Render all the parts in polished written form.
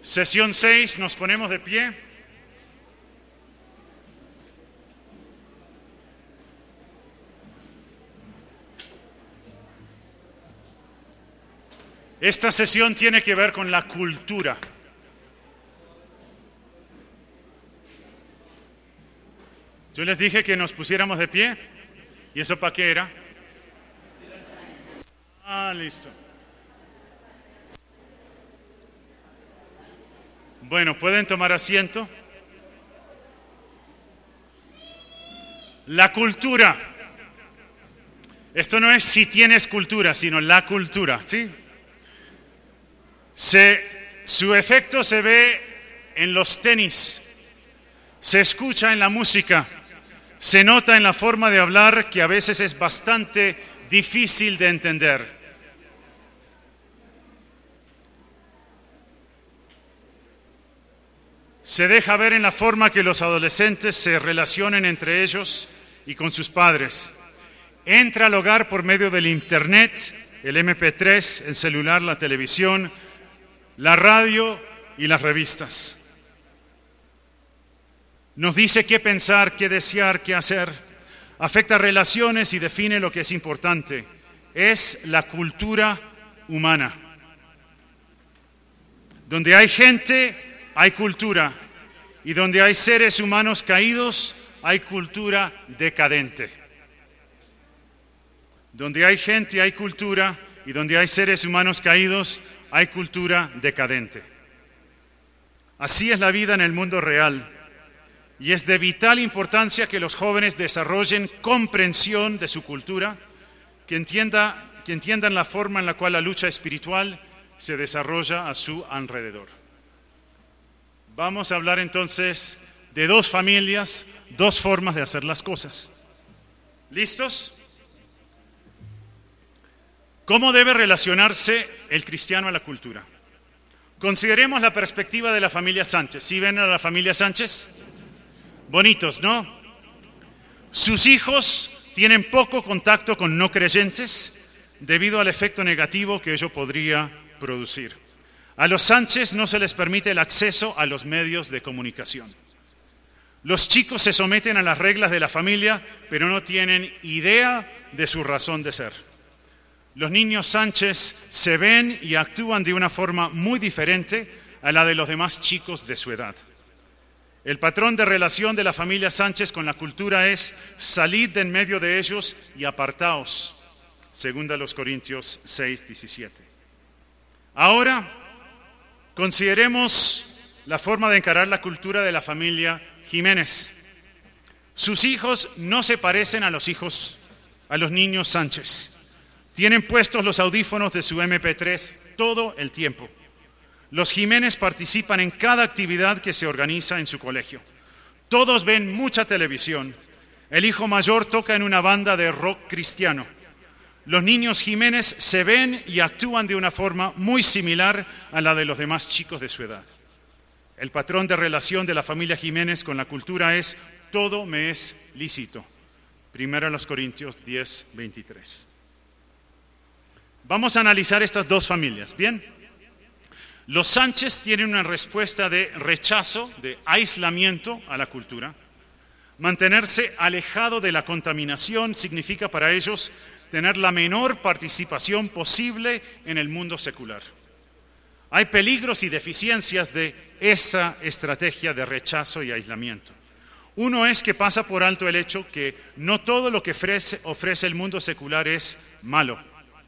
Sesión 6, nos ponemos de pie. Esta sesión tiene que ver con la cultura. Yo les dije que nos pusiéramos de pie. ¿Y eso para qué era? Listo. Bueno, pueden tomar asiento. La cultura. Esto no es si tienes cultura, sino la cultura, ¿sí? Su efecto se ve en los tenis, se escucha en la música, se nota en la forma de hablar que a veces es bastante difícil de entender. Se deja ver en la forma que los adolescentes se relacionan entre ellos y con sus padres. Entra al hogar por medio del internet, el MP3, el celular, la televisión, la radio y las revistas. Nos dice qué pensar, qué desear, qué hacer. Afecta relaciones y define lo que es importante. Es la cultura humana. Donde hay gente, hay cultura, y donde hay seres humanos caídos, hay cultura decadente. Donde hay gente, hay cultura, y donde hay seres humanos caídos, hay cultura decadente. Así es la vida en el mundo real, y es de vital importancia que los jóvenes desarrollen comprensión de su cultura, que entiendan la forma en la cual la lucha espiritual se desarrolla a su alrededor. Vamos a hablar entonces de dos familias, dos formas de hacer las cosas. ¿Listos? ¿Cómo debe relacionarse el cristiano a la cultura? Consideremos la perspectiva de la familia Sánchez. ¿Sí ven a la familia Sánchez? Bonitos, ¿no? Sus hijos tienen poco contacto con no creyentes debido al efecto negativo que ello podría producir. A los Sánchez no se les permite el acceso a los medios de comunicación. Los chicos se someten a las reglas de la familia, pero no tienen idea de su razón de ser. Los niños Sánchez se ven y actúan de una forma muy diferente a la de los demás chicos de su edad. El patrón de relación de la familia Sánchez con la cultura es: salid de en medio de ellos y apartaos, segunda los Corintios 6:17. Ahora, consideremos la forma de encarar la cultura de la familia Jiménez. Sus hijos no se parecen a los niños Sánchez. Tienen puestos los audífonos de su MP3 todo el tiempo. Los Jiménez participan en cada actividad que se organiza en su colegio. Todos ven mucha televisión. El hijo mayor toca en una banda de rock cristiano. Los niños Jiménez se ven y actúan de una forma muy similar a la de los demás chicos de su edad. El patrón de relación de la familia Jiménez con la cultura es: todo me es lícito. Primera los Corintios 10:23. Vamos a analizar estas dos familias, ¿bien? Los Sánchez tienen una respuesta de rechazo, de aislamiento a la cultura. Mantenerse alejado de la contaminación significa para ellos tener la menor participación posible en el mundo secular. Hay peligros y deficiencias de esa estrategia de rechazo y aislamiento. Uno es que pasa por alto el hecho que no todo lo que ofrece el mundo secular es malo.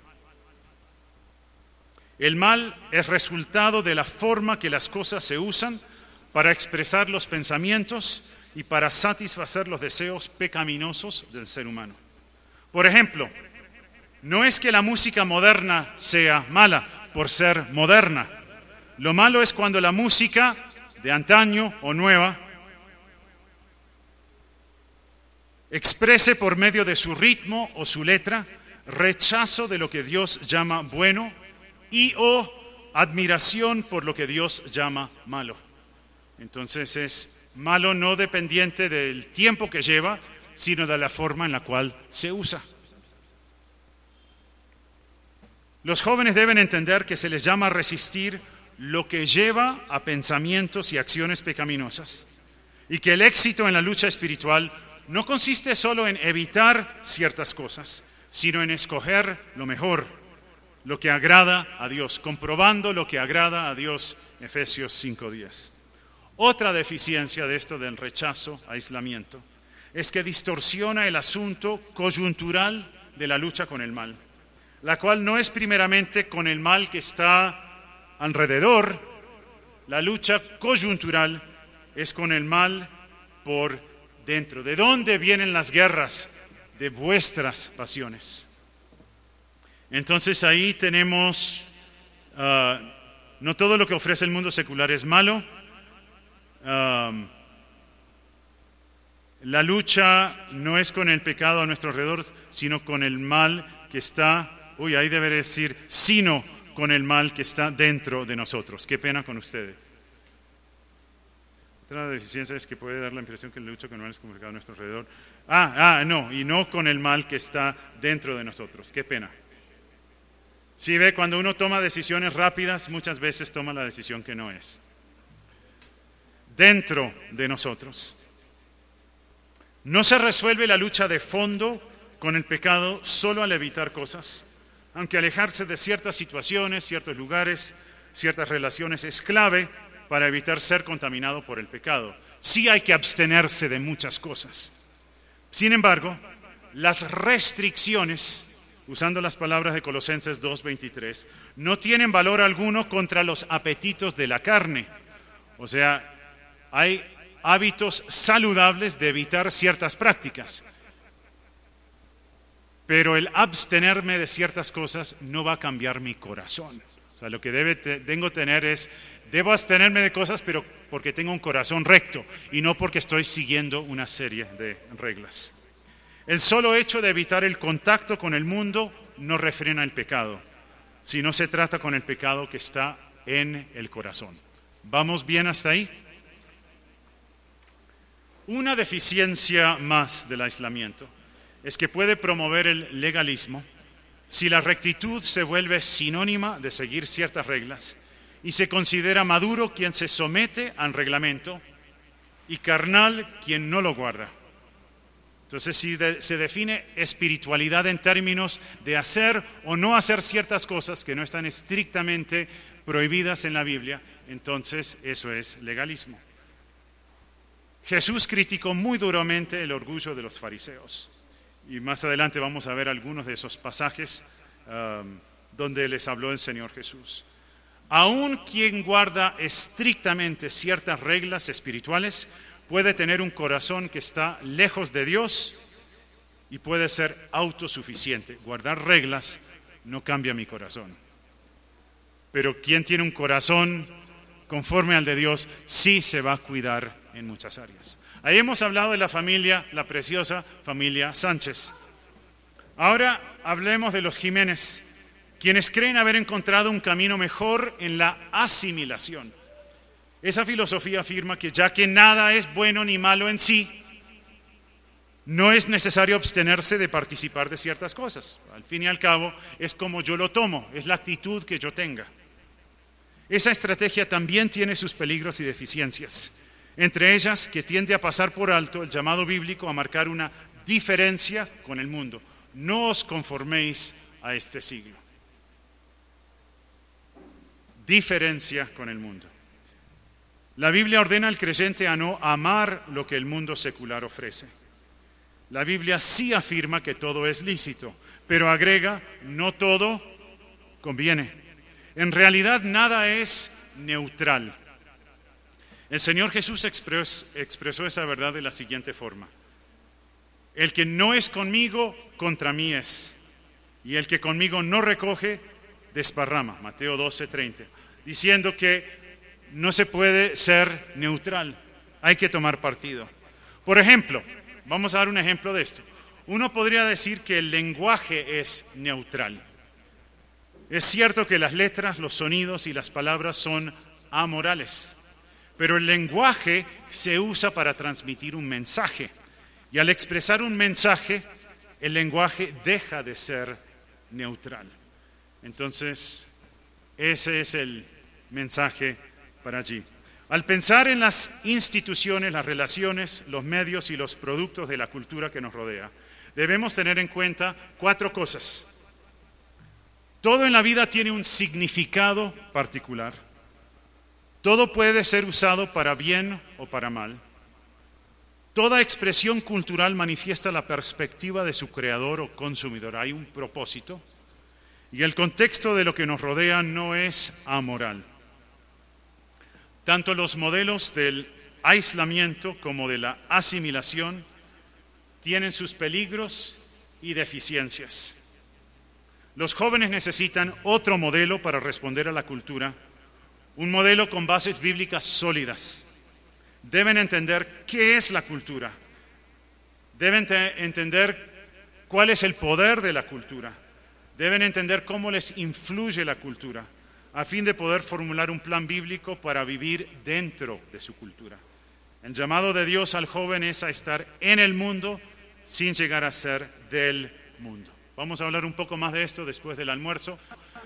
El mal es resultado de la forma que las cosas se usan para expresar los pensamientos y para satisfacer los deseos pecaminosos del ser humano. Por ejemplo, no es que la música moderna sea mala por ser moderna. Lo malo es cuando la música de antaño o nueva exprese por medio de su ritmo o su letra rechazo de lo que Dios llama bueno y o admiración por lo que Dios llama malo. Entonces es malo no dependiente del tiempo que lleva, sino de la forma en la cual se usa. Los jóvenes deben entender que se les llama a resistir lo que lleva a pensamientos y acciones pecaminosas, y que el éxito en la lucha espiritual no consiste solo en evitar ciertas cosas, sino en escoger lo mejor, lo que agrada a Dios, comprobando lo que agrada a Dios, Efesios 5:10. Otra deficiencia de esto del rechazo, aislamiento, es que distorsiona el asunto coyuntural de la lucha con el mal, la cual no es primeramente con el mal que está alrededor. La lucha coyuntural es con el mal por dentro. ¿De dónde vienen las guerras? De vuestras pasiones. Entonces ahí tenemos, no todo lo que ofrece el mundo secular es malo. La lucha no es con el pecado a nuestro alrededor, sino con el mal que está, ahí debe decir, sino con el mal que está dentro de nosotros. Qué pena con ustedes. Otra deficiencia es que puede dar la impresión que la lucha con el mal es con el pecado a nuestro alrededor. No, y no con el mal que está dentro de nosotros. Qué pena. Si ve, cuando uno toma decisiones rápidas, muchas veces toma la decisión que no es. Dentro de nosotros. No se resuelve la lucha de fondo con el pecado solo al evitar cosas, aunque alejarse de ciertas situaciones, ciertos lugares, ciertas relaciones es clave para evitar ser contaminado por el pecado. Sí hay que abstenerse de muchas cosas. Sin embargo, las restricciones, usando las palabras de Colosenses 2:23, no tienen valor alguno contra los apetitos de la carne. O sea, hay hábitos saludables de evitar ciertas prácticas. Pero el abstenerme de ciertas cosas no va a cambiar mi corazón. O sea, lo que debo tener es, debo abstenerme de cosas, pero porque tengo un corazón recto y no porque estoy siguiendo una serie de reglas. El solo hecho de evitar el contacto con el mundo no refrena el pecado, si no se trata con el pecado que está en el corazón. ¿Vamos bien hasta ahí? Una deficiencia más del aislamiento es que puede promover el legalismo si la rectitud se vuelve sinónima de seguir ciertas reglas y se considera maduro quien se somete al reglamento y carnal quien no lo guarda. Entonces, si se define espiritualidad en términos de hacer o no hacer ciertas cosas que no están estrictamente prohibidas en la Biblia, entonces eso es legalismo. Jesús criticó muy duramente el orgullo de los fariseos. Y más adelante vamos a ver algunos de esos pasajes donde les habló el Señor Jesús. Aún quien guarda estrictamente ciertas reglas espirituales puede tener un corazón que está lejos de Dios y puede ser autosuficiente. Guardar reglas no cambia mi corazón. Pero quien tiene un corazón conforme al de Dios sí se va a cuidar en muchas áreas. Ahí hemos hablado de la familia, la preciosa familia Sánchez. Ahora hablemos de los Jiménez, quienes creen haber encontrado un camino mejor en la asimilación. Esa filosofía afirma que ya que nada es bueno ni malo en sí, no es necesario abstenerse de participar de ciertas cosas. Al fin y al cabo, es como yo lo tomo, es la actitud que yo tenga. Esa estrategia también tiene sus peligros y deficiencias, entre ellas que tiende a pasar por alto el llamado bíblico a marcar una diferencia con el mundo. No os conforméis a este siglo. Diferencia con el mundo. La Biblia ordena al creyente a no amar lo que el mundo secular ofrece. La Biblia sí afirma que todo es lícito, pero agrega, no todo conviene. En realidad nada es neutral. El Señor Jesús expresó esa verdad de la siguiente forma: el que no es conmigo, contra mí es, y el que conmigo no recoge, desparrama. Mateo 12:30, diciendo que no se puede ser neutral, hay que tomar partido. Por ejemplo, vamos a dar un ejemplo de esto. Uno podría decir que el lenguaje es neutral. Es cierto que las letras, los sonidos y las palabras son amorales, pero el lenguaje se usa para transmitir un mensaje. Y al expresar un mensaje, el lenguaje deja de ser neutral. Entonces, ese es el mensaje para allí. Al pensar en las instituciones, las relaciones, los medios y los productos de la cultura que nos rodea, debemos tener en cuenta 4 cosas. Todo en la vida tiene un significado particular. Todo puede ser usado para bien o para mal. Toda expresión cultural manifiesta la perspectiva de su creador o consumidor. Hay un propósito. Y el contexto de lo que nos rodea no es amoral. Tanto los modelos del aislamiento como de la asimilación tienen sus peligros y deficiencias. Los jóvenes necesitan otro modelo para responder a la cultura, un modelo con bases bíblicas sólidas. Deben entender qué es la cultura, deben entender cuál es el poder de la cultura, deben entender cómo les influye la cultura, a fin de poder formular un plan bíblico para vivir dentro de su cultura. El llamado de Dios al joven es a estar en el mundo sin llegar a ser del mundo. Vamos a hablar un poco más de esto después del almuerzo.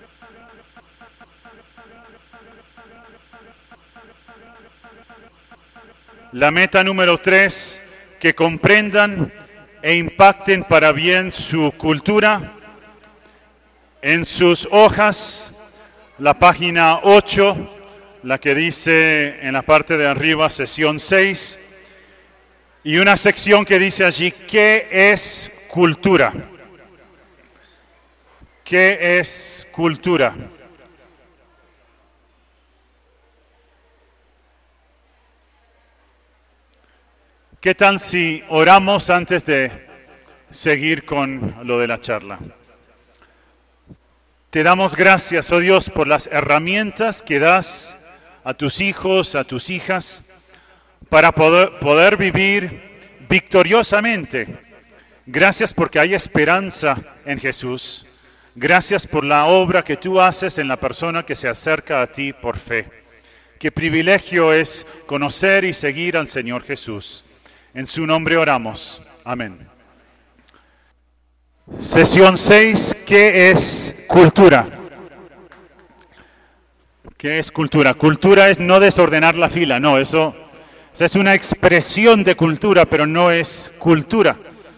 La meta número 3, que comprendan e impacten para bien su cultura. En sus hojas, la página 8, la que dice en la parte de arriba, sesión 6, y una sección que dice allí, ¿qué es cultura? ¿Qué es cultura? ¿Qué tal si oramos antes de seguir con lo de la charla? Te damos gracias, oh Dios, por las herramientas que das a tus hijos, a tus hijas, para poder vivir victoriosamente. Gracias porque hay esperanza en Jesús. Gracias por la obra que tú haces en la persona que se acerca a ti por fe. Qué privilegio es conocer y seguir al Señor Jesús. En su nombre oramos. Amén. Sesión 6, ¿qué es cultura? ¿Qué es cultura? Cultura es no desordenar la fila, no, eso es una expresión de cultura, pero no es cultura.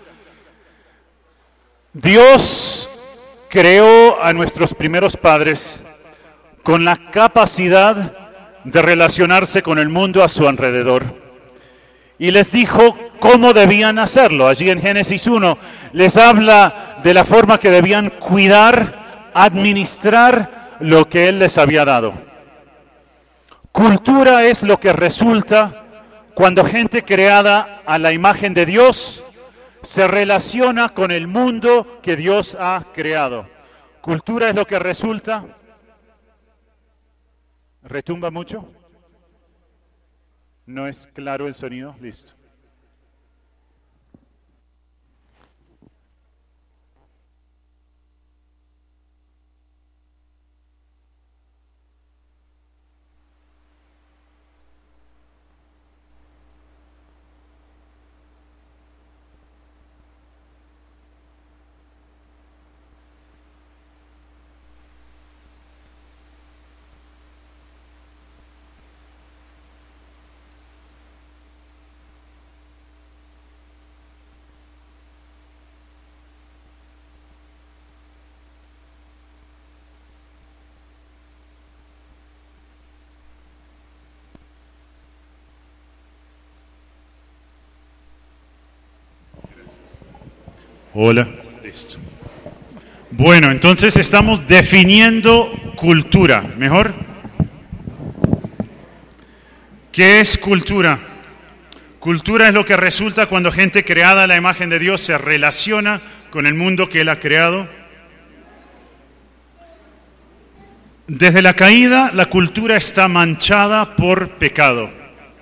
Dios creó a nuestros primeros padres con la capacidad de relacionarse con el mundo a su alrededor. Y les dijo cómo debían hacerlo. Allí en Génesis 1 les habla de la forma que debían cuidar, administrar lo que Él les había dado. Cultura es lo que resulta cuando gente creada a la imagen de Dios se relaciona con el mundo que Dios ha creado. Cultura es lo que resulta. ¿Retumba mucho? ¿No es claro el sonido? Listo. Hola. Listo. Bueno, entonces estamos definiendo cultura. ¿Mejor? ¿Qué es cultura? Cultura es lo que resulta cuando gente creada a la imagen de Dios se relaciona con el mundo que Él ha creado. Desde la caída, la cultura está manchada por pecado.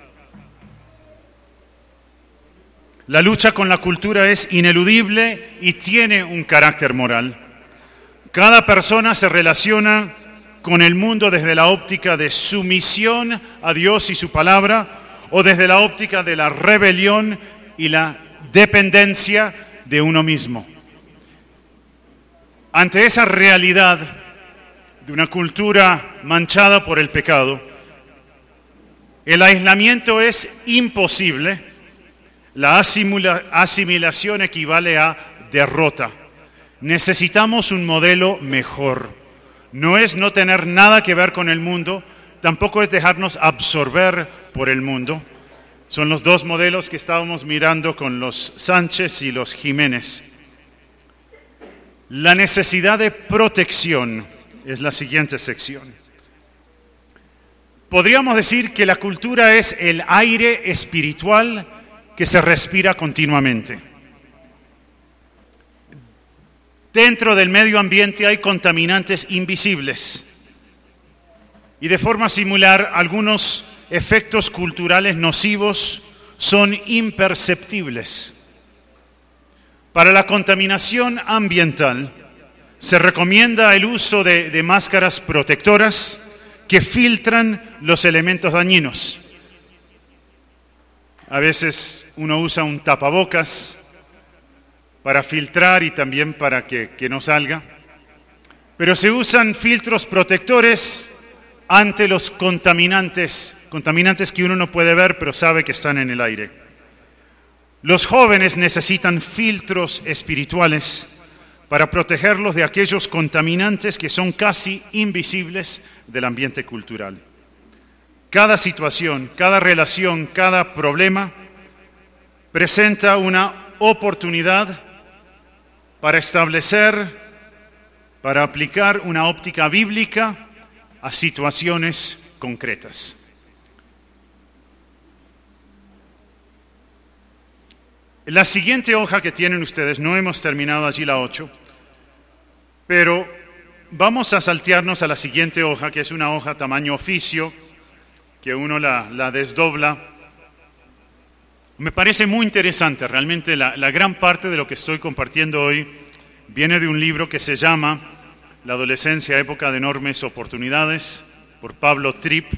La lucha con la cultura es ineludible y tiene un carácter moral. Cada persona se relaciona con el mundo desde la óptica de sumisión a Dios y su palabra, o desde la óptica de la rebelión y la dependencia de uno mismo. Ante esa realidad, de una cultura manchada por el pecado, el aislamiento es imposible, la asimilación equivale a derrota. Necesitamos un modelo mejor. No es no tener nada que ver con el mundo, tampoco es dejarnos absorber por el mundo. Son los dos modelos que estábamos mirando con los Sánchez y los Jiménez. La necesidad de protección es la siguiente sección. Podríamos decir que la cultura es el aire espiritual que se respira continuamente. Dentro del medio ambiente hay contaminantes invisibles y de forma similar algunos efectos culturales nocivos son imperceptibles. Para la contaminación ambiental se recomienda el uso de máscaras protectoras que filtran los elementos dañinos. A veces uno usa un tapabocas para filtrar y también para que no salga. Pero se usan filtros protectores ante los contaminantes que uno no puede ver pero sabe que están en el aire. Los jóvenes necesitan filtros espirituales para protegerlos de aquellos contaminantes que son casi invisibles del ambiente cultural. Cada situación, cada relación, cada problema presenta una oportunidad para establecer, para aplicar una óptica bíblica a situaciones concretas. La siguiente hoja que tienen ustedes, no hemos terminado allí la 8, pero vamos a saltearnos a la siguiente hoja, que es una hoja tamaño oficio, que uno la desdobla. Me parece muy interesante, realmente la gran parte de lo que estoy compartiendo hoy viene de un libro que se llama La adolescencia, época de enormes oportunidades, por Pablo Tripp.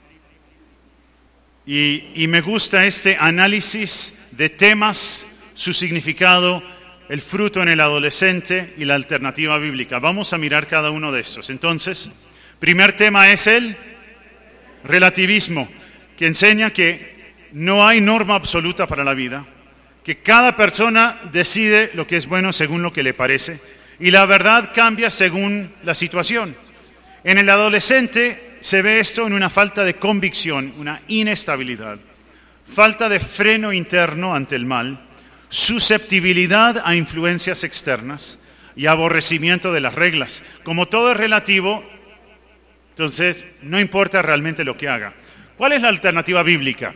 Y me gusta este análisis de temas, su significado, el fruto en el adolescente y la alternativa bíblica. Vamos a mirar cada uno de estos. Entonces, primer tema es el relativismo, que enseña que no hay norma absoluta para la vida, que cada persona decide lo que es bueno según lo que le parece y la verdad cambia según la situación. En el adolescente se ve esto en una falta de convicción, una inestabilidad, falta de freno interno ante el mal, susceptibilidad a influencias externas y aborrecimiento de las reglas. Como todo es relativo, entonces no importa realmente lo que haga. ¿Cuál es la alternativa bíblica?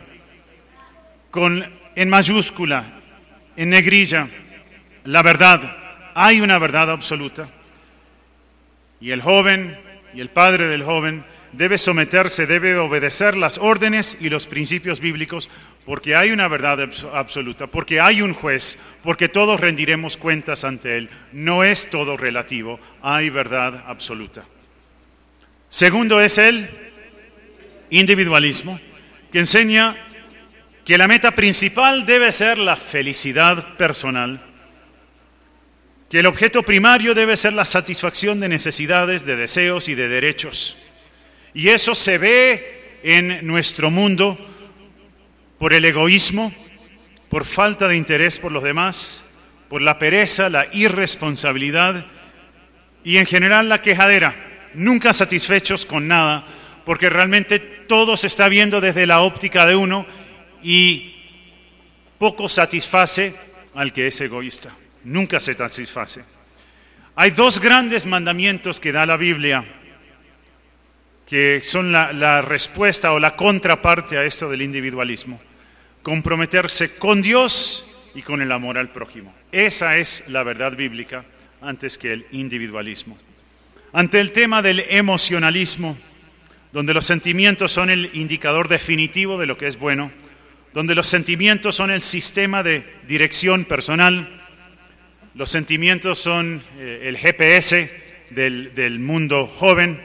En mayúscula, en negrilla, la verdad. Hay una verdad absoluta. Y el joven y el padre del joven debe someterse, debe obedecer las órdenes y los principios bíblicos, porque hay una verdad absoluta, porque hay un juez, porque todos rendiremos cuentas ante él. No es todo relativo, hay verdad absoluta. Segundo es el individualismo, que enseña que la meta principal debe ser la felicidad personal, que el objeto primario debe ser la satisfacción de necesidades, de deseos y de derechos. Y eso se ve en nuestro mundo por el egoísmo, por falta de interés por los demás, por la pereza, la irresponsabilidad y en general la quejadera, nunca satisfechos con nada, porque realmente todo se está viendo desde la óptica de uno y poco satisface al que es egoísta. Nunca se satisface. Hay dos grandes mandamientos que da la Biblia, que son la respuesta o la contraparte a esto del individualismo. Comprometerse con Dios y con el amor al prójimo. Esa es la verdad bíblica antes que el individualismo. Ante el tema del emocionalismo, donde los sentimientos son el indicador definitivo de lo que es bueno, donde los sentimientos son el sistema de dirección personal, los sentimientos son el GPS del mundo joven,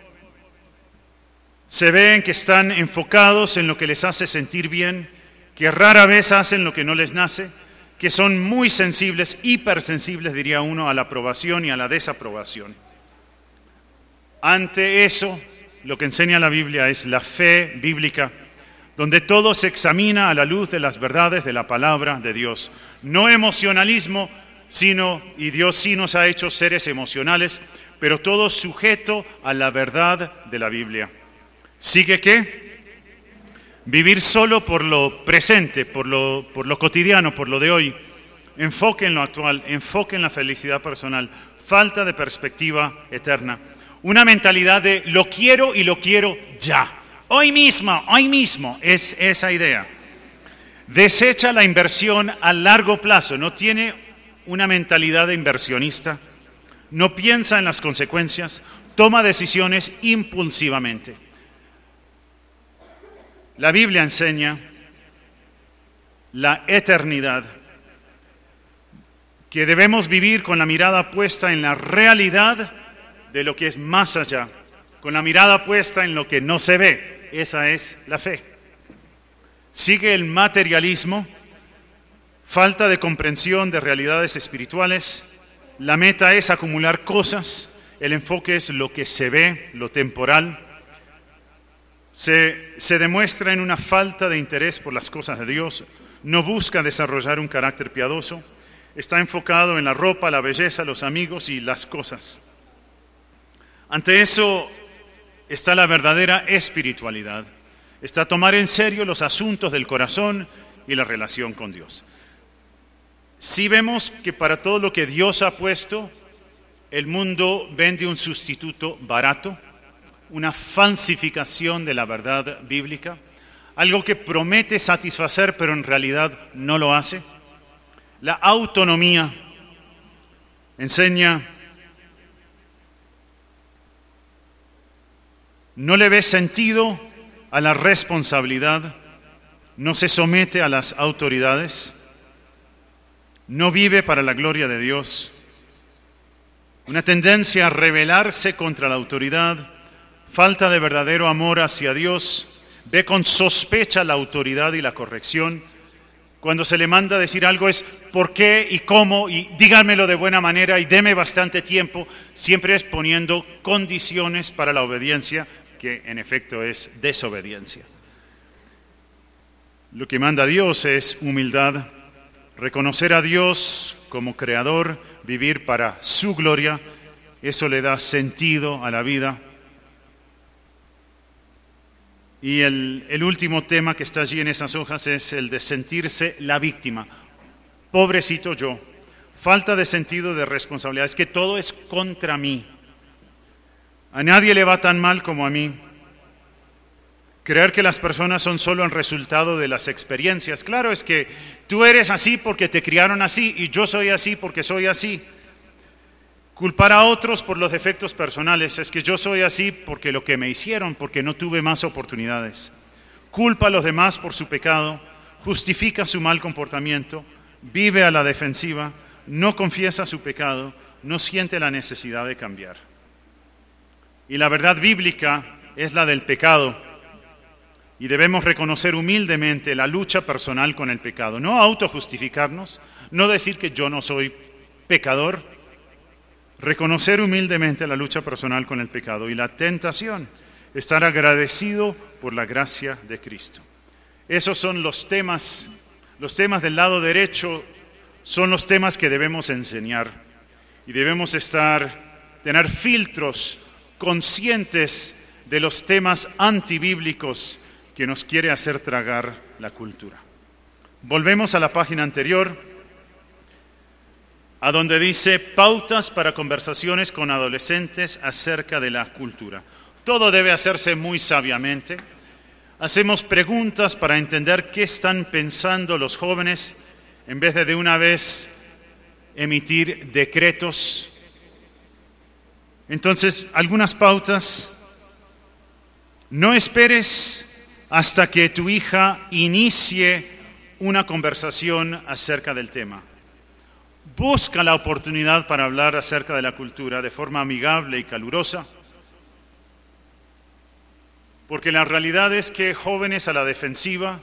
se ven que están enfocados en lo que les hace sentir bien, que rara vez hacen lo que no les nace, que son muy sensibles, hipersensibles diría uno, a la aprobación y a la desaprobación. Ante eso, lo que enseña la Biblia es la fe bíblica, donde todo se examina a la luz de las verdades de la palabra de Dios. No emocionalismo, y Dios sí nos ha hecho seres emocionales, pero todo sujeto a la verdad de la Biblia. ¿Sigue qué? Vivir solo por lo presente, por lo cotidiano, por lo de hoy. Enfoque en lo actual, enfoque en la felicidad personal, falta de perspectiva eterna. Una mentalidad de lo quiero y lo quiero ya. Hoy mismo, es esa idea. Desecha la inversión a largo plazo, no tiene una mentalidad de inversionista, no piensa en las consecuencias, toma decisiones impulsivamente. La Biblia enseña la eternidad, que debemos vivir con la mirada puesta en la realidad de lo que es más allá, con la mirada puesta en lo que no se ve. Esa es la fe. Sigue el materialismo, falta de comprensión de realidades espirituales. La meta es acumular cosas, el enfoque es lo que se ve, lo temporal. Se demuestra en una falta de interés por las cosas de Dios, no busca desarrollar un carácter piadoso, está enfocado en la ropa, la belleza, los amigos y las cosas. Ante eso está la verdadera espiritualidad, está tomar en serio los asuntos del corazón y la relación con Dios. Si vemos que para todo lo que Dios ha puesto, el mundo vende un sustituto barato, una falsificación de la verdad bíblica, algo que promete satisfacer pero en realidad no lo hace. La autonomía enseña, no le ve sentido a la responsabilidad, no se somete a las autoridades, no vive para la gloria de Dios. Una tendencia a rebelarse contra la autoridad, falta de verdadero amor hacia Dios, ve con sospecha la autoridad y la corrección. Cuando se le manda decir algo es ¿por qué y cómo? Y díganmelo de buena manera y deme bastante tiempo. Siempre es poniendo condiciones para la obediencia, que en efecto es desobediencia. Lo que manda Dios es humildad, reconocer a Dios como creador, vivir para su gloria. Eso le da sentido a la vida. Y el último tema que está allí en esas hojas es el de sentirse la víctima. Pobrecito yo, falta de sentido de responsabilidad, es que todo es contra mí. A nadie le va tan mal como a mí. Creer que las personas son solo el resultado de las experiencias. Claro, es que tú eres así porque te criaron así y yo soy así porque soy así. Culpar a otros por los defectos personales, es que yo soy así porque lo que me hicieron, porque no tuve más oportunidades. Culpa a los demás por su pecado, justifica su mal comportamiento, vive a la defensiva, no confiesa su pecado, no siente la necesidad de cambiar. Y la verdad bíblica es la del pecado, y debemos reconocer humildemente la lucha personal con el pecado, no autojustificarnos, no decir que yo no soy pecador. Reconocer humildemente la lucha personal con el pecado y la tentación, estar agradecido por la gracia de Cristo. Esos son los temas del lado derecho, son los temas que debemos enseñar y debemos tener filtros conscientes de los temas antibíblicos que nos quiere hacer tragar la cultura. Volvemos a la página anterior, a donde dice pautas para conversaciones con adolescentes acerca de la cultura. Todo debe hacerse muy sabiamente. Hacemos preguntas para entender qué están pensando los jóvenes en vez de una vez emitir decretos. Entonces, algunas pautas. No esperes hasta que tu hija inicie una conversación acerca del tema. Busca la oportunidad para hablar acerca de la cultura de forma amigable y calurosa, porque la realidad es que jóvenes a la defensiva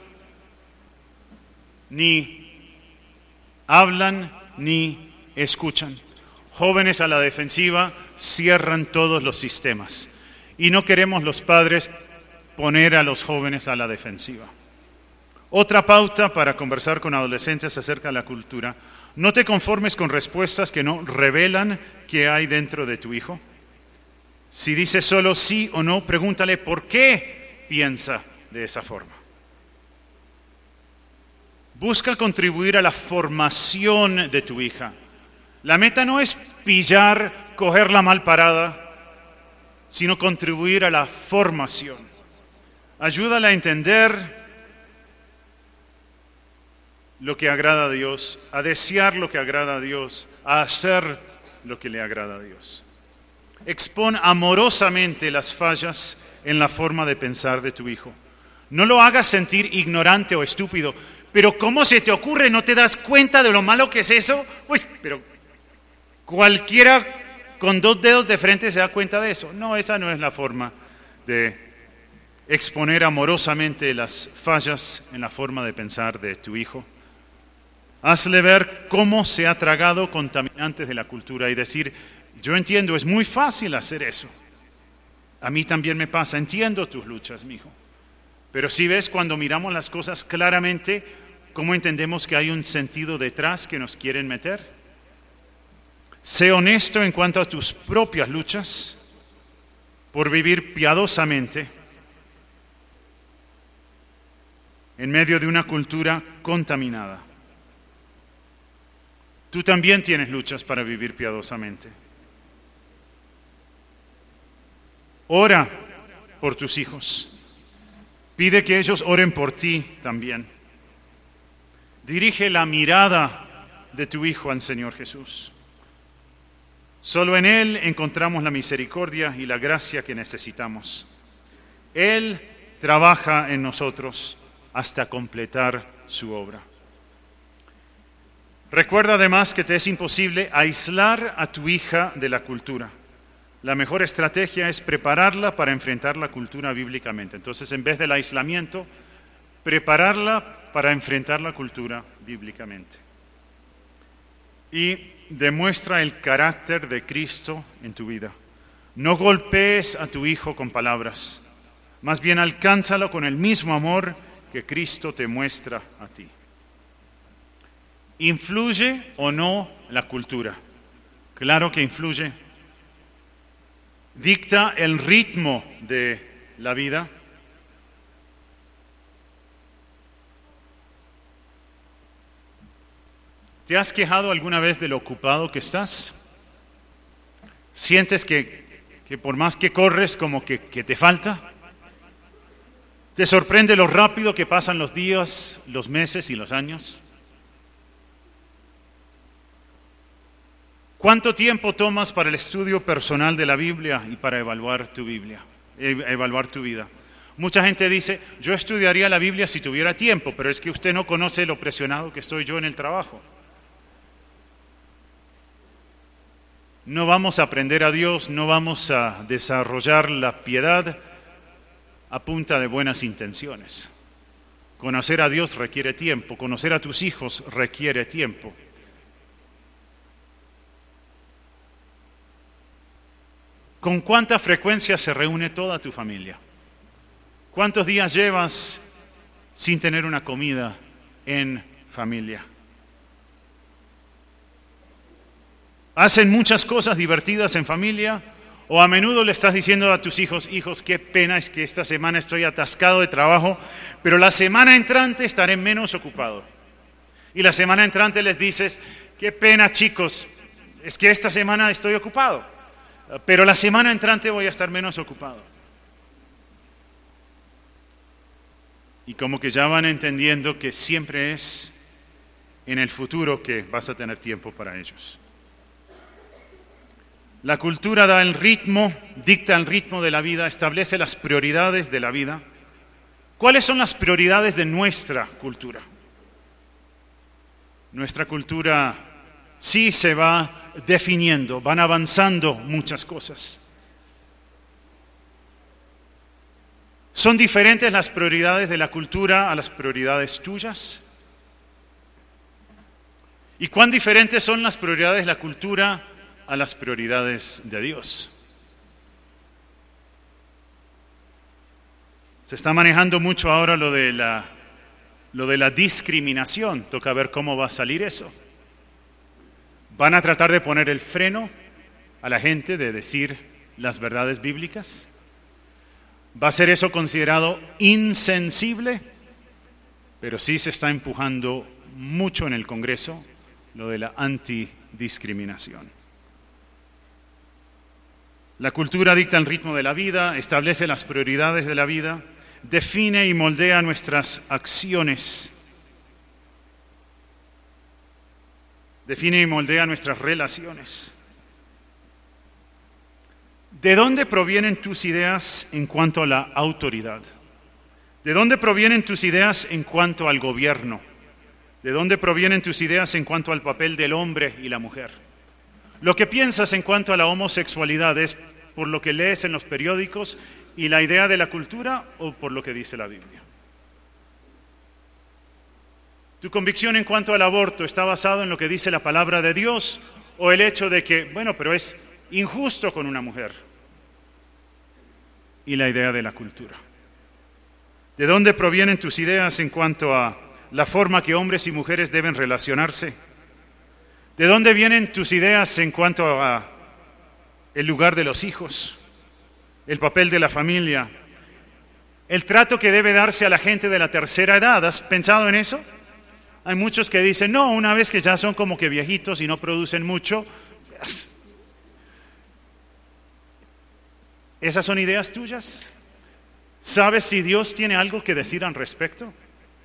ni hablan ni escuchan. Jóvenes a la defensiva cierran todos los sistemas. y no queremos los padres poner a los jóvenes a la defensiva. Otra pauta para conversar con adolescentes acerca de la cultura: no te conformes con respuestas que no revelan qué hay dentro de tu hijo. Si dice solo sí o no, pregúntale por qué piensa de esa forma. Busca contribuir a la formación de tu hija. La meta no es pillar, cogerla mal parada, sino contribuir a la formación. Ayúdala a entender lo que agrada a Dios, a desear lo que agrada a Dios, a hacer lo que le agrada a Dios. Expon amorosamente las fallas en la forma de pensar de tu hijo. No lo hagas sentir ignorante o estúpido. Pero ¿cómo se te ocurre? ¿No te das cuenta de lo malo que es eso? Pues, pero cualquiera con 2 dedos de frente se da cuenta de eso. No, esa no es la forma de exponer amorosamente las fallas en la forma de pensar de tu hijo. Hazle ver cómo se ha tragado contaminantes de la cultura y decir: yo entiendo, es muy fácil hacer eso. A mí también me pasa, entiendo tus luchas, mijo. Pero si ves, cuando miramos las cosas claramente, ¿cómo entendemos que hay un sentido detrás que nos quieren meter? Sé honesto en cuanto a tus propias luchas por vivir piadosamente en medio de una cultura contaminada. Tú también tienes luchas para vivir piadosamente. Ora por tus hijos. Pide que ellos oren por ti también. Dirige la mirada de tu hijo al Señor Jesús. Solo en Él encontramos la misericordia y la gracia que necesitamos. Él trabaja en nosotros hasta completar su obra. Recuerda además que te es imposible aislar a tu hija de la cultura. La mejor estrategia es prepararla para enfrentar la cultura bíblicamente. Entonces, en vez del aislamiento, prepararla para enfrentar la cultura bíblicamente. Y demuestra el carácter de Cristo en tu vida. No golpees a tu hijo con palabras, más bien alcánzalo con el mismo amor que Cristo te muestra a ti. ¿Influye o no la cultura? Claro que influye. ¿Dicta el ritmo de la vida? ¿Te has quejado alguna vez de lo ocupado que estás? ¿Sientes que por más que corres como que te falta? ¿Te sorprende lo rápido que pasan los días, los meses y los años? ¿Cuánto tiempo tomas para el estudio personal de la Biblia y para evaluar tu vida? Mucha gente dice: yo estudiaría la Biblia si tuviera tiempo, pero es que usted no conoce lo presionado que estoy yo en el trabajo. No vamos a aprender a Dios, no vamos a desarrollar la piedad a punta de buenas intenciones. Conocer a Dios requiere tiempo, conocer a tus hijos requiere tiempo. ¿Con cuánta frecuencia se reúne toda tu familia? ¿Cuántos días llevas sin tener una comida en familia? ¿Hacen muchas cosas divertidas en familia? ¿O a menudo le estás diciendo a tus hijos: hijos, qué pena es que esta semana estoy atascado de trabajo, pero la semana entrante estaré menos ocupado? Y la semana entrante les dices: qué pena, chicos, es que esta semana estoy ocupado, pero la semana entrante voy a estar menos ocupado. Y como que ya van entendiendo que siempre es en el futuro que vas a tener tiempo para ellos. La cultura da el ritmo, dicta el ritmo de la vida, establece las prioridades de la vida. ¿Cuáles son las prioridades de nuestra cultura? Nuestra cultura sí se va definiendo, van avanzando muchas cosas. ¿Son diferentes las prioridades de la cultura a las prioridades tuyas? ¿Y cuán diferentes son las prioridades de la cultura a las prioridades de Dios? Se está manejando mucho ahora lo de la discriminación. Toca ver cómo va a salir eso. ¿Van a tratar de poner el freno a la gente de decir las verdades bíblicas? ¿Va a ser eso considerado insensible? Pero sí se está empujando mucho en el Congreso lo de la antidiscriminación. La cultura dicta el ritmo de la vida, establece las prioridades de la vida, define y moldea nuestras acciones, define y moldea nuestras relaciones. ¿De dónde provienen tus ideas en cuanto a la autoridad? ¿De dónde provienen tus ideas en cuanto al gobierno? ¿De dónde provienen tus ideas en cuanto al papel del hombre y la mujer? Lo que piensas en cuanto a la homosexualidad es por lo que lees en los periódicos y la idea de la cultura o por lo que dice la Biblia. ¿Tu convicción en cuanto al aborto está basado en lo que dice la palabra de Dios o el hecho de que, bueno, pero es injusto con una mujer? Y la idea de la cultura. ¿De dónde provienen tus ideas en cuanto a la forma que hombres y mujeres deben relacionarse? ¿De dónde vienen tus ideas en cuanto a el lugar de los hijos, el papel de la familia, el trato que debe darse a la gente de la tercera edad? ¿Has pensado en eso? Hay muchos que dicen, no, una vez que ya son como que viejitos y no producen mucho. ¿Esas son ideas tuyas? ¿Sabes si Dios tiene algo que decir al respecto?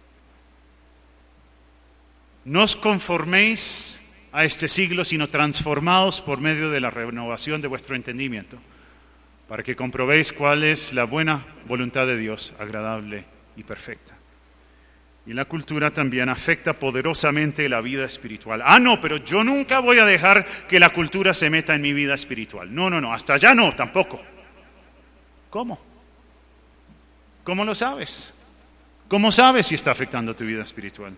No os conforméis a este siglo, sino transformaos por medio de la renovación de vuestro entendimiento, para que comprobéis cuál es la buena voluntad de Dios, agradable y perfecta. Y la cultura también afecta poderosamente la vida espiritual. No, pero yo nunca voy a dejar que la cultura se meta en mi vida espiritual. No, hasta allá no, tampoco. ¿Cómo? ¿Cómo lo sabes? ¿Cómo sabes si está afectando tu vida espiritual?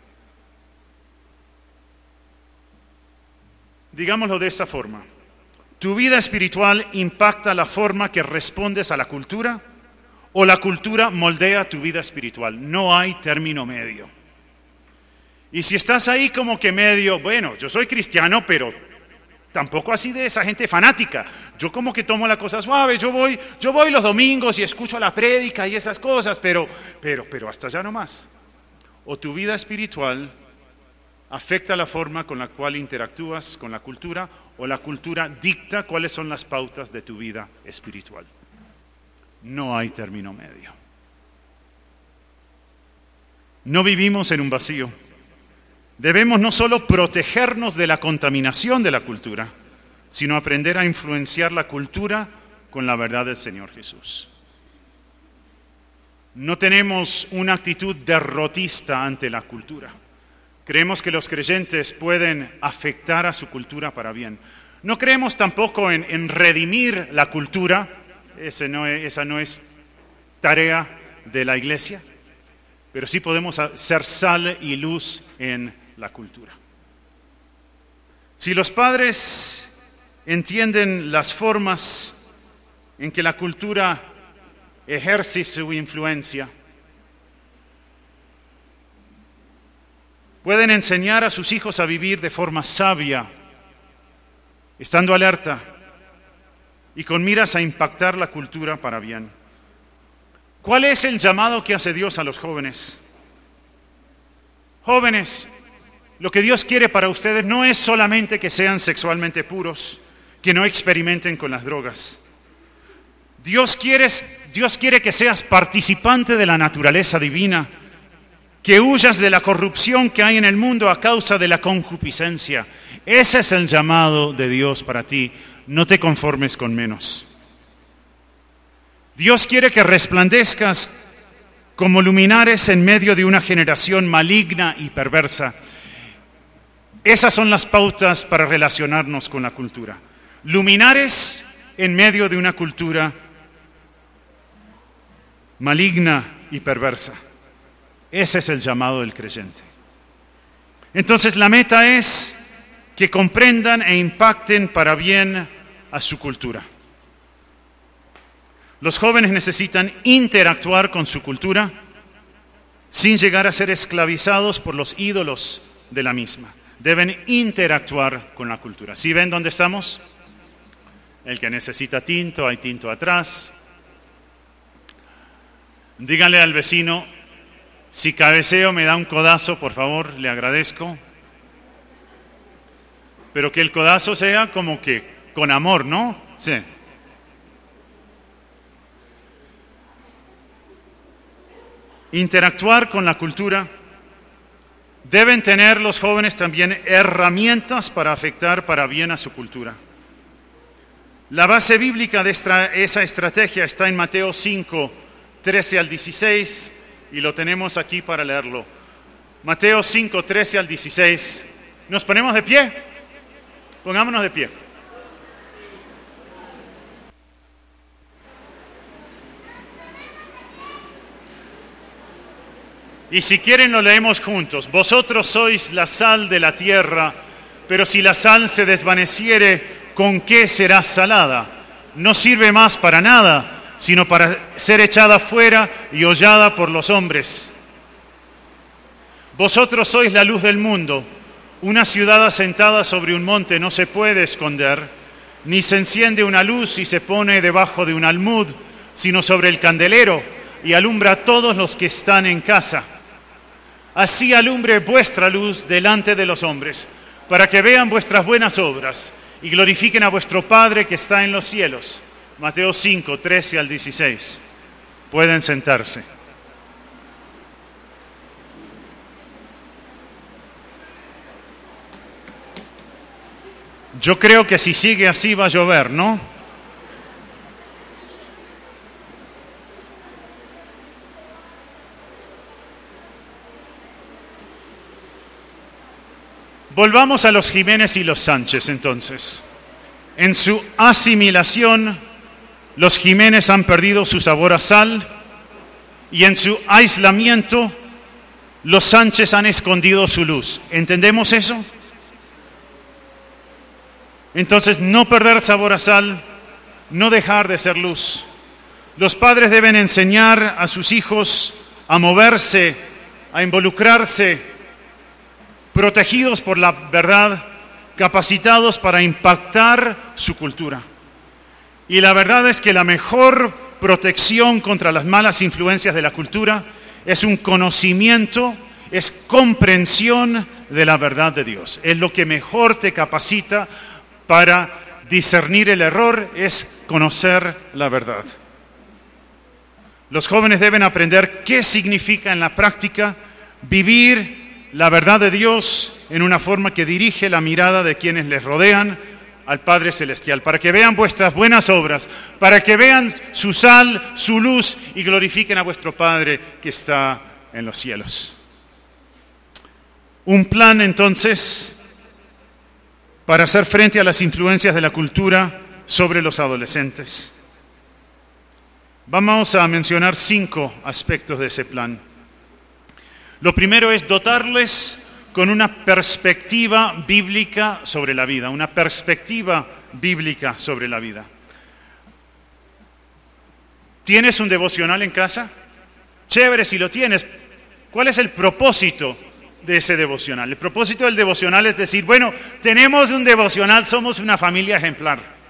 Digámoslo de esta forma. ¿Tu vida espiritual impacta la forma que respondes a la cultura o la cultura moldea tu vida espiritual? No hay término medio. Y si estás ahí como que medio, bueno, yo soy cristiano, pero tampoco así de esa gente fanática. Yo como que tomo la cosa suave, yo voy los domingos y escucho la prédica y esas cosas, pero hasta allá no más. O tu vida espiritual afecta la forma con la cual interactúas con la cultura, o la cultura dicta cuáles son las pautas de tu vida espiritual. No hay término medio. No vivimos en un vacío. Debemos no solo protegernos de la contaminación de la cultura, sino aprender a influenciar la cultura con la verdad del Señor Jesús. No tenemos una actitud derrotista ante la cultura. Creemos que los creyentes pueden afectar a su cultura para bien. No creemos tampoco en redimir la cultura. Esa no es tarea de la iglesia. Pero sí podemos ser sal y luz en la cultura. Si los padres entienden las formas en que la cultura ejerce su influencia, pueden enseñar a sus hijos a vivir de forma sabia, estando alerta y con miras a impactar la cultura para bien. ¿Cuál es el llamado que hace Dios a los jóvenes? Jóvenes, lo que Dios quiere para ustedes no es solamente que sean sexualmente puros, que no experimenten con las drogas. Dios quiere que seas participante de la naturaleza divina, que huyas de la corrupción que hay en el mundo a causa de la concupiscencia. Ese es el llamado de Dios para ti. No te conformes con menos. Dios quiere que resplandezcas como luminares en medio de una generación maligna y perversa. Esas son las pautas para relacionarnos con la cultura. Luminares en medio de una cultura maligna y perversa. Ese es el llamado del creyente. Entonces la meta es que comprendan e impacten para bien a su cultura. Los jóvenes necesitan interactuar con su cultura sin llegar a ser esclavizados por los ídolos de la misma. Deben interactuar con la cultura. ¿Sí ven dónde estamos? El que necesita tinto, hay tinto atrás. Díganle al vecino, si cabeceo me da un codazo, por favor, le agradezco. Pero que el codazo sea como que con amor, ¿no? Sí. Interactuar con la cultura. Deben tener los jóvenes también herramientas para afectar para bien a su cultura. La base bíblica de esa estrategia está en Mateo 5, 13 al 16, y lo tenemos aquí para leerlo. Mateo 5, 13 al 16. ¿Nos ponemos de pie? Pongámonos de pie. Y si quieren lo leemos juntos. Vosotros sois la sal de la tierra, pero si la sal se desvaneciere, ¿con qué será salada? No sirve más para nada, sino para ser echada fuera y hollada por los hombres. Vosotros sois la luz del mundo. Una ciudad asentada sobre un monte no se puede esconder, ni se enciende una luz y se pone debajo de un almud, sino sobre el candelero, y alumbra a todos los que están en casa. Así alumbre vuestra luz delante de los hombres, para que vean vuestras buenas obras y glorifiquen a vuestro Padre que está en los cielos. Mateo 5, 13 al 16. Pueden sentarse. Yo creo que si sigue así va a llover, ¿no? Volvamos a los Jiménez y los Sánchez, entonces. En su asimilación, los Jiménez han perdido su sabor a sal, y en su aislamiento, los Sánchez han escondido su luz. ¿Entendemos eso? Entonces, no perder sabor a sal, no dejar de ser luz. Los padres deben enseñar a sus hijos a moverse, a involucrarse, protegidos por la verdad, capacitados para impactar su cultura. Y la verdad es que la mejor protección contra las malas influencias de la cultura es un conocimiento, es comprensión de la verdad de Dios. Es lo que mejor te capacita para discernir el error, es conocer la verdad. Los jóvenes deben aprender qué significa en la práctica vivir la verdad de Dios en una forma que dirige la mirada de quienes les rodean al Padre Celestial, para que vean vuestras buenas obras, para que vean su sal, su luz y glorifiquen a vuestro Padre que está en los cielos. Un plan entonces para hacer frente a las influencias de la cultura sobre los adolescentes. Vamos a mencionar 5 aspectos de ese plan. Lo primero es dotarles con una perspectiva bíblica sobre la vida, una perspectiva bíblica sobre la vida. ¿Tienes un devocional en casa? Chévere si lo tienes. ¿Cuál es el propósito de ese devocional? El propósito del devocional es decir, bueno, tenemos un devocional, somos una familia ejemplar.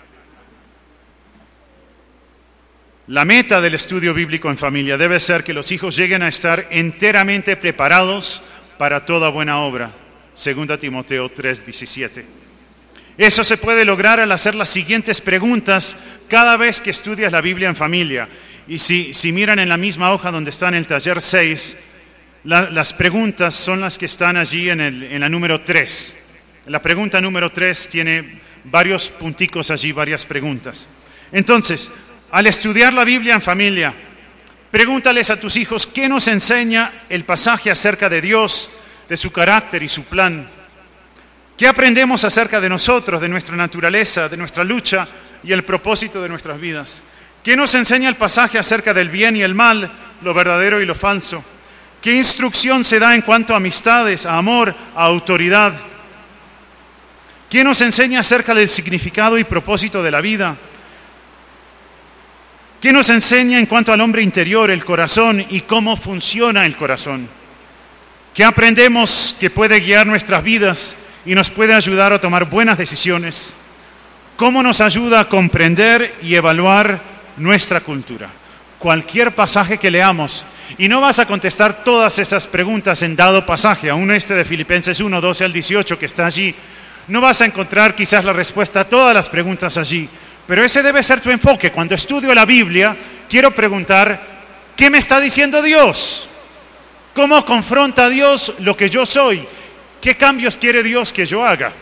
La meta del estudio bíblico en familia debe ser que los hijos lleguen a estar enteramente preparados para toda buena obra. 2 Timoteo 3:17. Eso se puede lograr al hacer las siguientes preguntas cada vez que estudias la Biblia en familia. Y si miran en la misma hoja donde está en el taller 6, las preguntas son las que están allí en la número 3. La pregunta número 3 tiene varios punticos allí, varias preguntas. Entonces, al estudiar la Biblia en familia, pregúntales a tus hijos qué nos enseña el pasaje acerca de Dios, de su carácter y su plan. ¿Qué aprendemos acerca de nosotros, de nuestra naturaleza, de nuestra lucha y el propósito de nuestras vidas? ¿Qué nos enseña el pasaje acerca del bien y el mal, lo verdadero y lo falso? ¿Qué instrucción se da en cuanto a amistades, a amor, a autoridad? ¿Qué nos enseña acerca del significado y propósito de la vida? ¿Qué nos enseña en cuanto al hombre interior, el corazón y cómo funciona el corazón? ¿Qué aprendemos que puede guiar nuestras vidas y nos puede ayudar a tomar buenas decisiones? ¿Cómo nos ayuda a comprender y evaluar nuestra cultura? Cualquier pasaje que leamos, y no vas a contestar todas esas preguntas en dado pasaje, aún este de Filipenses 1, 12 al 18 que está allí, no vas a encontrar quizás la respuesta a todas las preguntas allí, pero ese debe ser tu enfoque. Cuando estudio la Biblia, quiero preguntar, ¿qué me está diciendo Dios? ¿Cómo confronta Dios lo que yo soy? ¿Qué cambios quiere Dios que yo haga?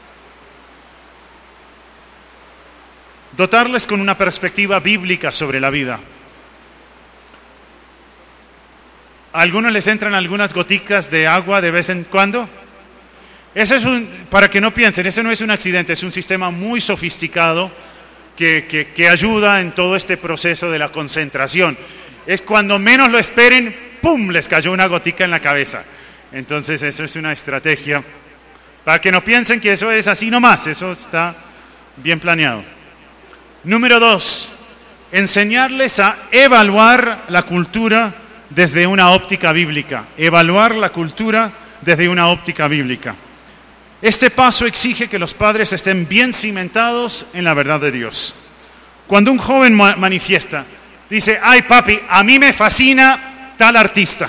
Dotarles con una perspectiva bíblica sobre la vida. ¿A algunos les entran algunas goticas de agua de vez en cuando? Ese es para que no piensen, ese no es un accidente, es un sistema muy sofisticado que ayuda en todo este proceso de la concentración. Es cuando menos lo esperen, ¡pum!, les cayó una gotica en la cabeza. Entonces eso es una estrategia para que no piensen que eso es así nomás, eso está bien planeado. Número 2, enseñarles a evaluar la cultura desde una óptica bíblica. Evaluar la cultura desde una óptica bíblica. Este paso exige que los padres estén bien cimentados en la verdad de Dios. Cuando un joven manifiesta, dice, ay papi, a mí me fascina tal artista.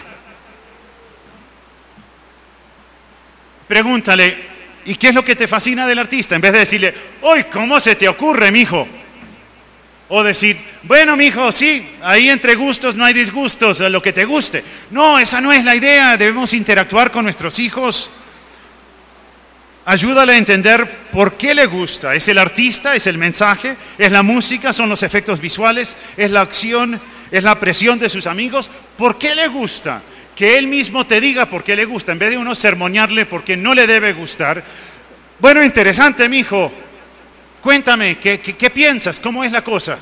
Pregúntale, ¿y qué es lo que te fascina del artista? En vez de decirle, ¡ay, cómo se te ocurre, mijo! O decir, bueno, mijo, sí, ahí entre gustos no hay disgustos, lo que te guste. No, esa no es la idea, debemos interactuar con nuestros hijos. Ayúdale a entender por qué le gusta. ¿Es el artista? ¿Es el mensaje? ¿Es la música? ¿Son los efectos visuales? ¿Es la acción? ¿Es la presión de sus amigos? ¿Por qué le gusta? Que él mismo te diga por qué le gusta, en vez de uno sermonearle por qué no le debe gustar. Bueno, interesante, mijo. Cuéntame, ¿qué piensas? ¿Cómo es la cosa?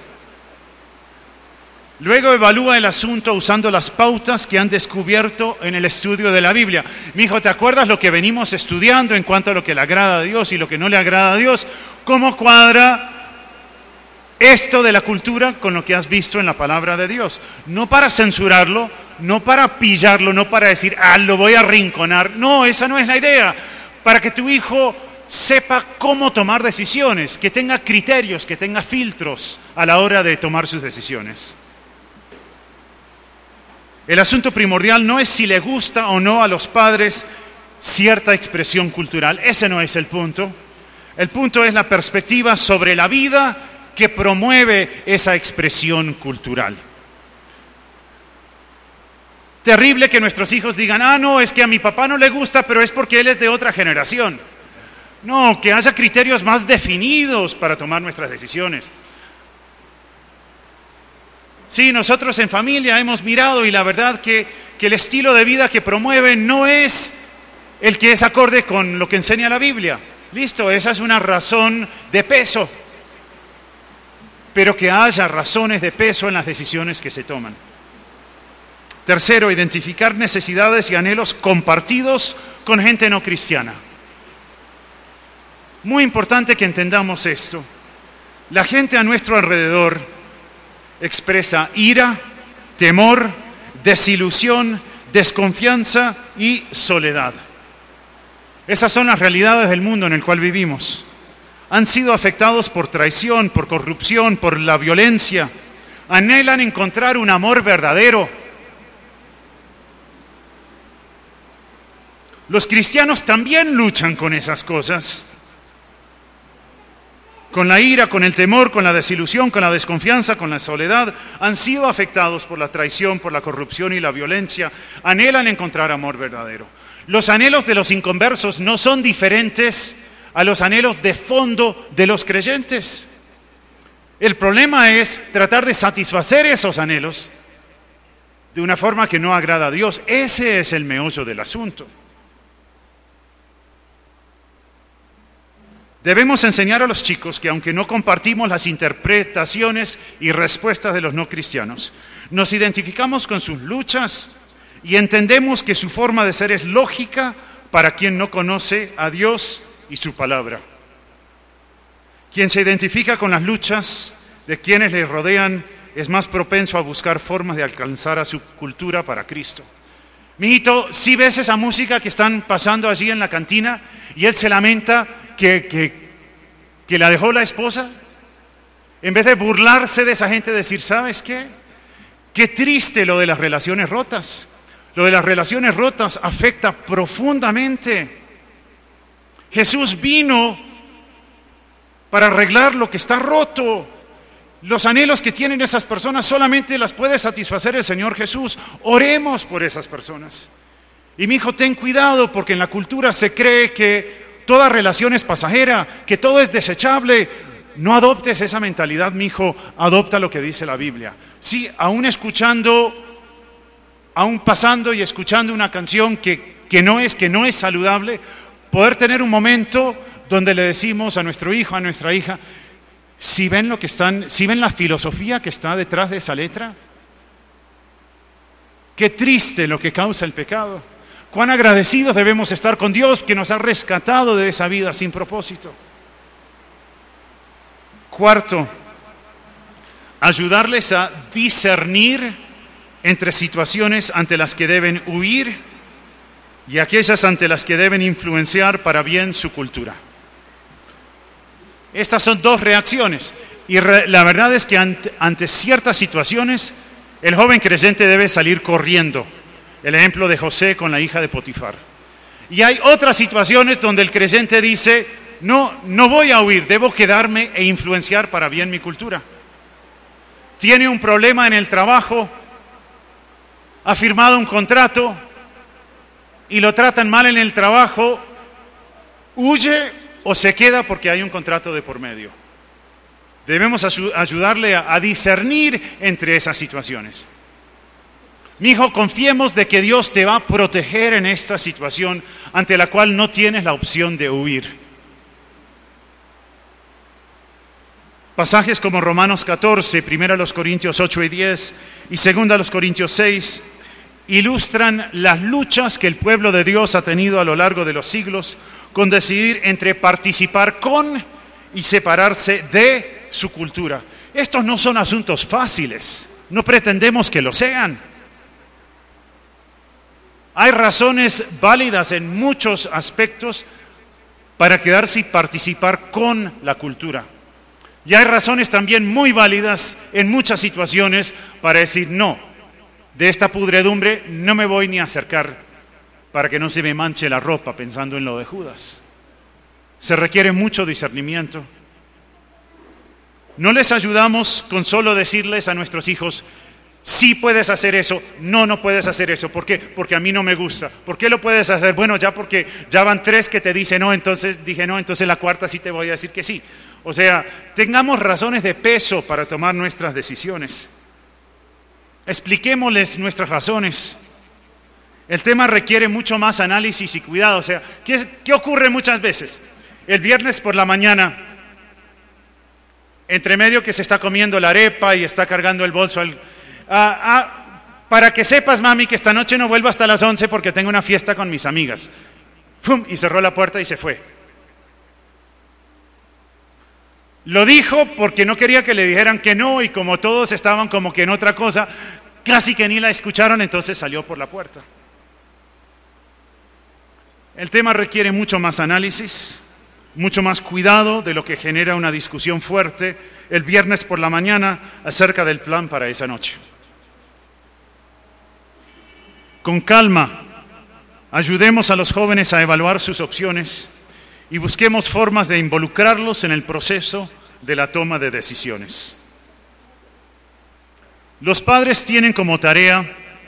Luego evalúa el asunto usando las pautas que han descubierto en el estudio de la Biblia. Mijo, ¿te acuerdas lo que venimos estudiando en cuanto a lo que le agrada a Dios y lo que no le agrada a Dios? ¿Cómo cuadra esto de la cultura con lo que has visto en la palabra de Dios? No para censurarlo, no para pillarlo, no para decir, lo voy a arrinconar. No, esa no es la idea. Para que tu hijo sepa cómo tomar decisiones, que tenga criterios, que tenga filtros a la hora de tomar sus decisiones. El asunto primordial no es si le gusta o no a los padres cierta expresión cultural. Ese no es el punto. El punto es la perspectiva sobre la vida que promueve esa expresión cultural. Terrible que nuestros hijos digan, no, es que a mi papá no le gusta, pero es porque él es de otra generación. No, que haya criterios más definidos para tomar nuestras decisiones. Sí, nosotros en familia hemos mirado y la verdad que el estilo de vida que promueven no es el que es acorde con lo que enseña la Biblia. Listo, esa es una razón de peso. Pero que haya razones de peso en las decisiones que se toman. Tercero, identificar necesidades y anhelos compartidos con gente no cristiana. Muy importante que entendamos esto. La gente a nuestro alrededor expresa ira, temor, desilusión, desconfianza y soledad. Esas son las realidades del mundo en el cual vivimos. Han sido afectados por traición, por corrupción, por la violencia. Anhelan encontrar un amor verdadero. Los cristianos también luchan con esas cosas. Con la ira, con el temor, con la desilusión, con la desconfianza, con la soledad, han sido afectados por la traición, por la corrupción y la violencia. Anhelan encontrar amor verdadero. Los anhelos de los inconversos no son diferentes a los anhelos de fondo de los creyentes. El problema es tratar de satisfacer esos anhelos de una forma que no agrada a Dios. Ese es el meollo del asunto. Debemos enseñar a los chicos que aunque no compartimos las interpretaciones y respuestas de los no cristianos, nos identificamos con sus luchas y entendemos que su forma de ser es lógica para quien no conoce a Dios y su palabra. Quien se identifica con las luchas de quienes le rodean es más propenso a buscar formas de alcanzar a su cultura para Cristo. Mijito, ¿sí ves esa música que están pasando allí en la cantina? Y él se lamenta que la dejó la esposa. En vez de burlarse de esa gente, decir, ¿sabes qué? Qué triste lo de las relaciones rotas. Lo de las relaciones rotas afecta profundamente. Jesús vino para arreglar lo que está roto. Los anhelos que tienen esas personas solamente las puede satisfacer el Señor Jesús. Oremos por esas personas. Y mi hijo, ten cuidado, porque en la cultura se cree que toda relación es pasajera, que todo es desechable. No adoptes esa mentalidad, mi hijo, adopta lo que dice la Biblia. Sí, aún pasando y escuchando una canción que no es saludable, poder tener un momento donde le decimos a nuestro hijo, a nuestra hija, si ven la filosofía que está detrás de esa letra, qué triste lo que causa el pecado. Cuán agradecidos debemos estar con Dios que nos ha rescatado de esa vida sin propósito. Cuarto, ayudarles a discernir entre situaciones ante las que deben huir y aquellas ante las que deben influenciar para bien su cultura. Estas son dos reacciones y la verdad es que ante ciertas situaciones el joven creyente debe salir corriendo. El ejemplo de José con la hija de Potifar. Y hay otras situaciones donde el creyente dice, no voy a huir, debo quedarme e influenciar para bien mi cultura. Tiene un problema en el trabajo, ha firmado un contrato y lo tratan mal en el trabajo, huye o se queda porque hay un contrato de por medio. Debemos ayudarle a discernir entre esas situaciones. Mi hijo, confiemos de que Dios te va a proteger en esta situación ante la cual no tienes la opción de huir. Pasajes como Romanos 14, 1 Corintios 8 y 10 y 2 Corintios 6 ilustran las luchas que el pueblo de Dios ha tenido a lo largo de los siglos con decidir entre participar con y separarse de su cultura. Estos no son asuntos fáciles, no pretendemos que lo sean. Hay razones válidas en muchos aspectos para quedarse y participar con la cultura. Y hay razones también muy válidas en muchas situaciones para decir no, de esta pudredumbre no me voy ni a acercar para que no se me manche la ropa, pensando en lo de Judas. Se requiere mucho discernimiento. No les ayudamos con solo decirles a nuestros hijos, sí puedes hacer eso, no puedes hacer eso. ¿Por qué? Porque a mí no me gusta. ¿Por qué lo puedes hacer? Bueno, ya porque ya van 3 que te dicen no, entonces dije no, entonces la cuarta sí te voy a decir que sí. O sea, tengamos razones de peso para tomar nuestras decisiones. Expliquémosles nuestras razones. El tema requiere mucho más análisis y cuidado. O sea, ¿qué ocurre muchas veces? El viernes por la mañana, entre medio que se está comiendo la arepa y está cargando el bolso para que sepas, mami, que esta noche no vuelvo hasta las 11 porque tengo una fiesta con mis amigas. ¡Fum! Y cerró la puerta y se fue. Lo dijo porque no quería que le dijeran que no, y como todos estaban como que en otra cosa, casi que ni la escucharon, entonces salió por la puerta. El tema requiere mucho más análisis, mucho más cuidado de lo que genera una discusión fuerte el viernes por la mañana acerca del plan para esa noche. Con calma, ayudemos a los jóvenes a evaluar sus opciones y busquemos formas de involucrarlos en el proceso de la toma de decisiones. Los padres tienen como tarea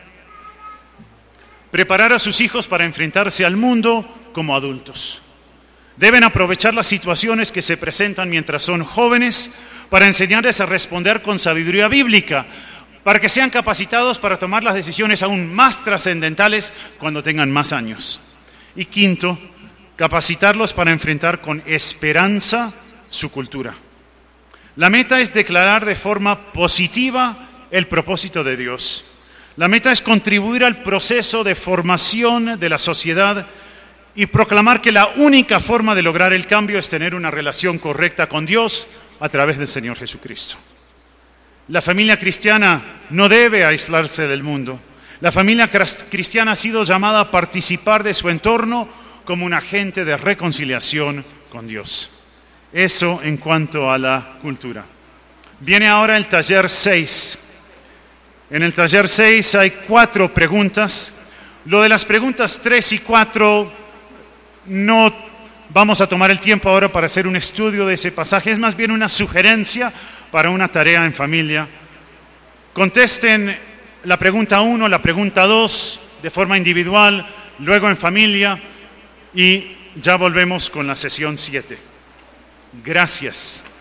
preparar a sus hijos para enfrentarse al mundo como adultos. Deben aprovechar las situaciones que se presentan mientras son jóvenes para enseñarles a responder con sabiduría bíblica, para que sean capacitados para tomar las decisiones aún más trascendentales cuando tengan más años. Y quinto, capacitarlos para enfrentar con esperanza su cultura. La meta es declarar de forma positiva el propósito de Dios. La meta es contribuir al proceso de formación de la sociedad y proclamar que la única forma de lograr el cambio es tener una relación correcta con Dios a través del Señor Jesucristo. La familia cristiana no debe aislarse del mundo. La familia cristiana ha sido llamada a participar de su entorno como un agente de reconciliación con Dios. Eso en cuanto a la cultura. Viene ahora el taller 6. En el taller 6 hay 4 preguntas. Lo de las preguntas 3 y 4 no vamos a tomar el tiempo ahora para hacer un estudio de ese pasaje. Es más bien una sugerencia para una tarea en familia. Contesten la pregunta 1, la pregunta 2 de forma individual, luego en familia y ya volvemos con la sesión 7. Gracias.